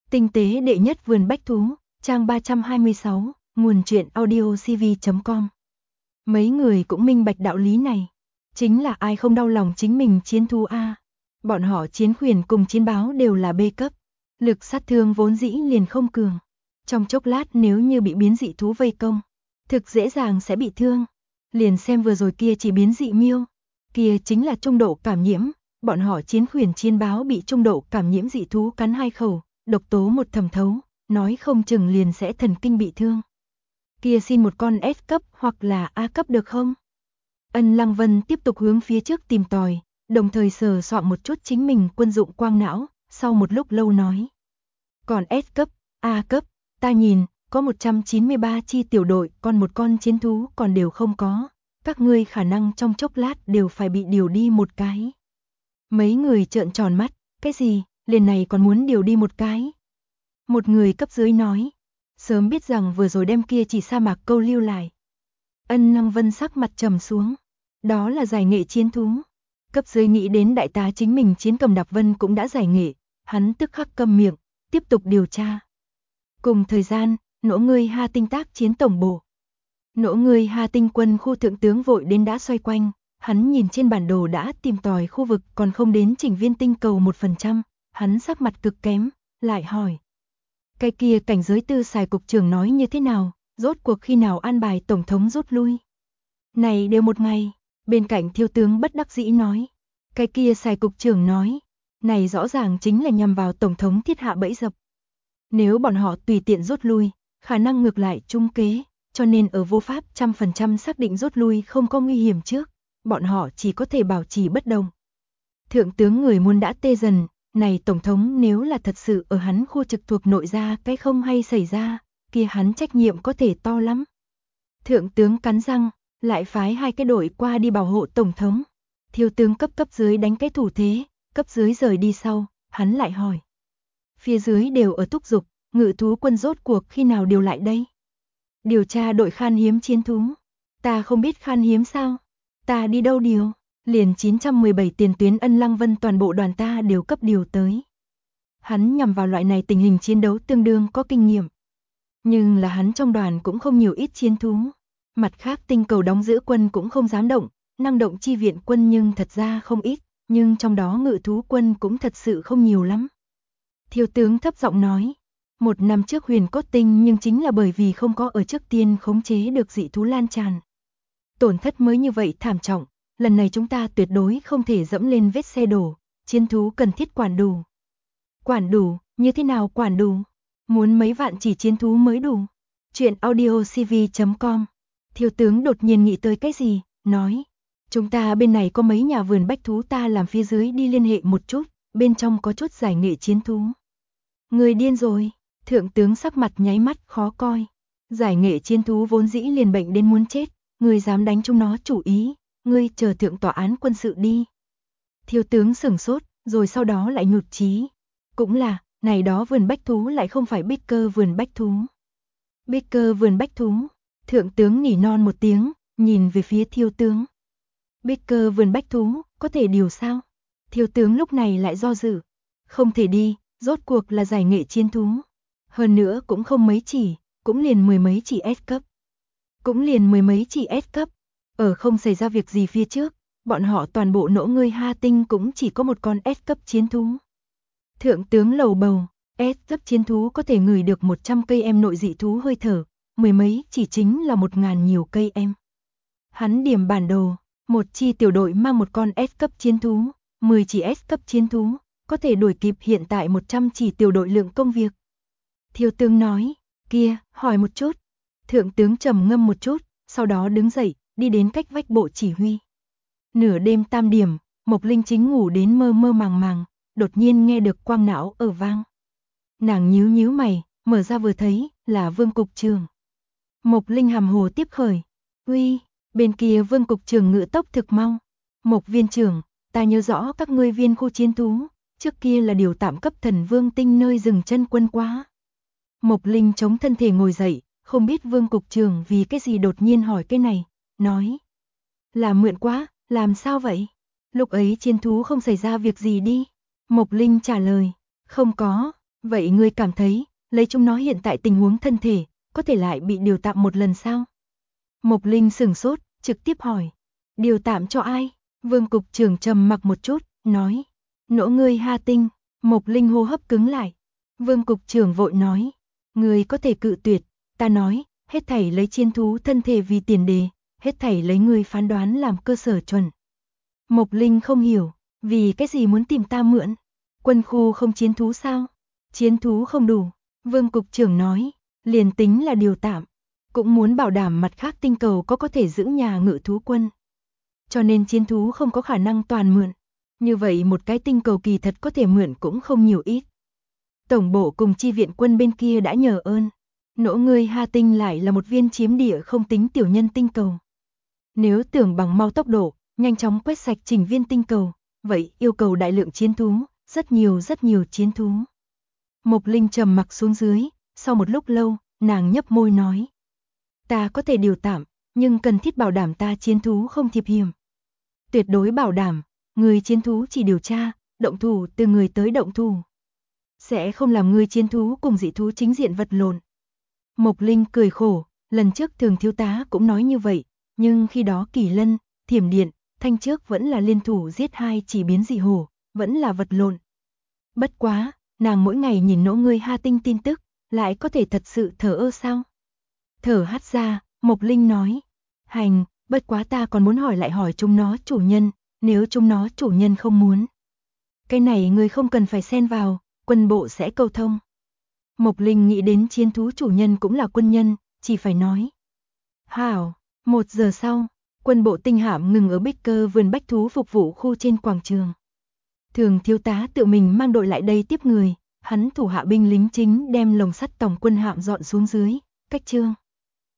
Tinh tế đệ nhất vườn bách thú, trang 326, nguồn truyện audiocv.com. Mấy người cũng minh bạch đạo lý này. Chính là ai không đau lòng chính mình chiến thú A. Bọn họ chiến khuyển cùng chiến báo đều là B cấp. Lực sát thương vốn dĩ liền không cường. Trong chốc lát nếu như bị biến dị thú vây công, thực dễ dàng sẽ bị thương. Liền xem vừa rồi kia chỉ biến dị miêu. Kia chính là trung độ cảm nhiễm. Bọn họ chiến khuyển chiến báo bị trung độ cảm nhiễm dị thú cắn 2 khẩu, độc tố một thẩm thấu, nói không chừng liền sẽ thần kinh bị thương. Kia xin một con S cấp hoặc là A cấp được không? Ân Lăng Vân tiếp tục hướng phía trước tìm tòi, đồng thời sờ soạn một chút chính mình quân dụng quang não, sau một lúc lâu nói. Còn S cấp, A cấp, ta nhìn, có 193 chi tiểu đội, còn một con chiến thú còn đều không có. Các ngươi khả năng trong chốc lát đều phải bị điều đi một cái. Mấy người trợn tròn mắt, cái gì, liền này còn muốn điều đi một cái. Một người cấp dưới nói, sớm biết rằng vừa rồi đem kia chỉ sa mạc câu lưu lại. Ân Lăng Vân sắc mặt trầm xuống, đó là giải nghệ chiến thú. Cấp dưới nghĩ đến đại tá chính mình chiến cầm Đạp Vân cũng đã giải nghệ, hắn tức khắc câm miệng, tiếp tục điều tra. Cùng thời gian, Nỗ Ngươi Ha Tinh tác chiến tổng bộ. Nỗ Ngươi Ha Tinh quân khu thượng tướng vội đến đã xoay quanh, hắn nhìn trên bản đồ đã tìm tòi khu vực còn không đến chỉnh viên tinh cầu 1%, hắn sắc mặt cực kém, lại hỏi. Cái kia cảnh giới tư xài cục trưởng nói như thế nào, rốt cuộc khi nào an bài tổng thống rút lui. Này đều một ngày, bên cạnh thiếu tướng bất đắc dĩ nói. Cái kia xài cục trưởng nói, này rõ ràng chính là nhằm vào tổng thống thiết hạ bẫy dập. Nếu bọn họ tùy tiện rút lui, khả năng ngược lại trung kế, cho nên ở vô pháp 100% xác định rút lui không có nguy hiểm trước, bọn họ chỉ có thể bảo trì bất động. Thượng tướng người muốn đã tê dần, này tổng thống nếu là thật sự ở hắn khu trực thuộc nội ra cái không hay xảy ra, kia hắn trách nhiệm có thể to lắm. Thượng tướng cắn răng, lại phái 2 cái đội qua đi bảo hộ tổng thống. Thiếu tướng cấp dưới đánh cái thủ thế, cấp dưới rời đi sau, hắn lại hỏi. Phía dưới đều ở thúc giục, ngự thú quân rốt cuộc khi nào điều lại đây? Điều tra đội khan hiếm chiến thú. Ta không biết khan hiếm sao? Ta đi đâu điều? Liền 917 tiền tuyến Ân Lăng Vân toàn bộ đoàn ta đều cấp điều tới. Hắn nhằm vào loại này tình hình chiến đấu tương đương có kinh nghiệm. Nhưng là hắn trong đoàn cũng không nhiều ít chiến thú. Mặt khác tinh cầu đóng giữ quân cũng không dám động, năng động chi viện quân nhưng thật ra không ít, nhưng trong đó ngự thú quân cũng thật sự không nhiều lắm. Thiếu tướng thấp giọng nói, 1 năm trước Huyền Cốt Tinh nhưng chính là bởi vì không có ở trước tiên khống chế được dị thú lan tràn. Tổn thất mới như vậy thảm trọng, lần này chúng ta tuyệt đối không thể dẫm lên vết xe đổ, chiến thú cần thiết quản đủ. Quản đủ, như thế nào quản đủ? Muốn mấy vạn chỉ chiến thú mới đủ. Chuyện audiocv.com. Thiếu tướng đột nhiên nghĩ tới cái gì, nói. Chúng ta bên này có mấy nhà vườn bách thú ta làm phía dưới đi liên hệ một chút, bên trong có chút giải nghệ chiến thú. Người điên rồi, thượng tướng sắc mặt nháy mắt khó coi. Giải nghệ chiến thú vốn dĩ liền bệnh đến muốn chết, người dám đánh chúng nó chủ ý, ngươi chờ thượng tòa án quân sự đi. Thiếu tướng sửng sốt, rồi sau đó lại nhụt chí. Cũng là, này đó vườn bách thú lại không phải Baker vườn bách thú. Baker vườn bách thú, thượng tướng nỉ non một tiếng, nhìn về phía thiếu tướng. Baker vườn bách thú, có thể điều sao? Thiếu tướng lúc này lại do dự. Không thể đi, rốt cuộc là giải nghệ chiến thú. Hơn nữa cũng không mấy chỉ, cũng liền 10 mấy chỉ S cấp. Cũng liền 10 mấy chỉ S cấp. Ở không xảy ra việc gì phía trước, bọn họ toàn bộ Nỗ Ngươi Ha Tinh cũng chỉ có một con S cấp chiến thú. Thượng tướng lầu bầu, S cấp chiến thú có thể ngửi được 100 cây em nội dị thú hơi thở, 10 mấy chỉ chính là 1000 nhiều cây em. Hắn điểm bản đồ, một chi tiểu đội mang một con S cấp chiến thú, 10 chỉ S cấp chiến thú, có thể đuổi kịp hiện tại 100 chỉ tiểu đội lượng công việc. Thiếu tướng nói, kia, hỏi một chút. Thượng tướng trầm ngâm một chút, sau đó đứng dậy, đi đến cách vách bộ chỉ huy. Nửa đêm tam điểm, Mộc Linh chính ngủ đến mơ mơ màng màng, đột nhiên nghe được quang não ở vang. Nàng nhíu nhíu mày, mở ra vừa thấy, là Vương cục trưởng. Mộc Linh hàm hồ tiếp khởi, uy, bên kia Vương cục trưởng ngự tốc thực mau. Mộc viên trưởng, ta nhớ rõ các ngươi viên khu chiến thú, trước kia là điều tạm cấp Thần Vương Tinh nơi dừng chân quân quá. Mộc Linh chống thân thể ngồi dậy, không biết Vương cục trưởng vì cái gì đột nhiên hỏi cái này, nói. Là mượn quá, làm sao vậy? Lúc ấy chiến thú không xảy ra việc gì đi. Mộc Linh trả lời, không có, Vậy ngươi cảm thấy, lấy chúng nó hiện tại tình huống thân thể, có thể lại bị điều tạm một lần sao? Mộc Linh sửng sốt, trực tiếp hỏi. Điều tạm cho ai? Vương cục trưởng trầm mặc một chút, nói. Nỗ ngươi Ha Tinh. Mộc Linh hô hấp cứng lại. Vương cục trưởng vội nói. Ngươi có thể cự tuyệt, ta nói, hết thảy lấy chiến thú thân thể vì tiền đề, hết thảy lấy ngươi phán đoán làm cơ sở chuẩn. Mộc Linh không hiểu, vì cái gì muốn tìm ta mượn? Quân khu không chiến thú sao? Chiến thú không đủ. Vương cục trưởng nói, liền tính là điều tạm, cũng muốn bảo đảm mặt khác tinh cầu có thể giữ nhà ngự thú quân. Cho nên chiến thú không có khả năng toàn mượn. Như vậy một cái tinh cầu kỳ thật có thể mượn cũng không nhiều ít. Tổng bộ cùng chi viện quân bên kia đã nhờ ơn. Nỗ ngươi Ha Tinh lại là một viên chiếm địa không tính tiểu nhân tinh cầu. Nếu tưởng bằng mau tốc độ, nhanh chóng quét sạch chỉnh viên tinh cầu, vậy yêu cầu đại lượng chiến thú, rất nhiều chiến thú. Mộc Linh trầm mặc xuống dưới, sau một lúc lâu, nàng nhấp môi nói. Ta có thể điều tạm, nhưng cần thiết bảo đảm ta chiến thú không thiệp hiểm. Tuyệt đối bảo đảm, người chiến thú chỉ điều tra, động thủ từ người tới động thủ. Sẽ không làm người chiến thú cùng dị thú chính diện vật lộn. Mộc Linh cười khổ, lần trước Thường thiếu tá cũng nói như vậy, nhưng khi đó Kỳ Lân, Thiểm Điện, Thanh Trước vẫn là liên thủ giết hai chỉ biến dị hổ, vẫn là vật lộn. Bất quá, nàng mỗi ngày nhìn Nỗ ngươi Ha Tinh tin tức, lại có thể thật sự thở ơ sao? Thở hắt ra, Mộc Linh nói, hành, bất quá ta còn muốn hỏi chúng nó chủ nhân, nếu chúng nó chủ nhân không muốn. Cái này ngươi không cần phải xen vào, quân bộ sẽ câu thông. Mộc Linh nghĩ đến chiến thú chủ nhân cũng là quân nhân, chỉ phải nói. Hảo, 1 giờ sau, quân bộ tinh hạm ngừng ở Bích Cơ vườn bách thú phục vụ khu trên quảng trường. Thường thiếu tá tự mình mang đội lại đây tiếp người, hắn thủ hạ binh lính chính đem lồng sắt tổng quân hạm dọn xuống dưới, cách trương.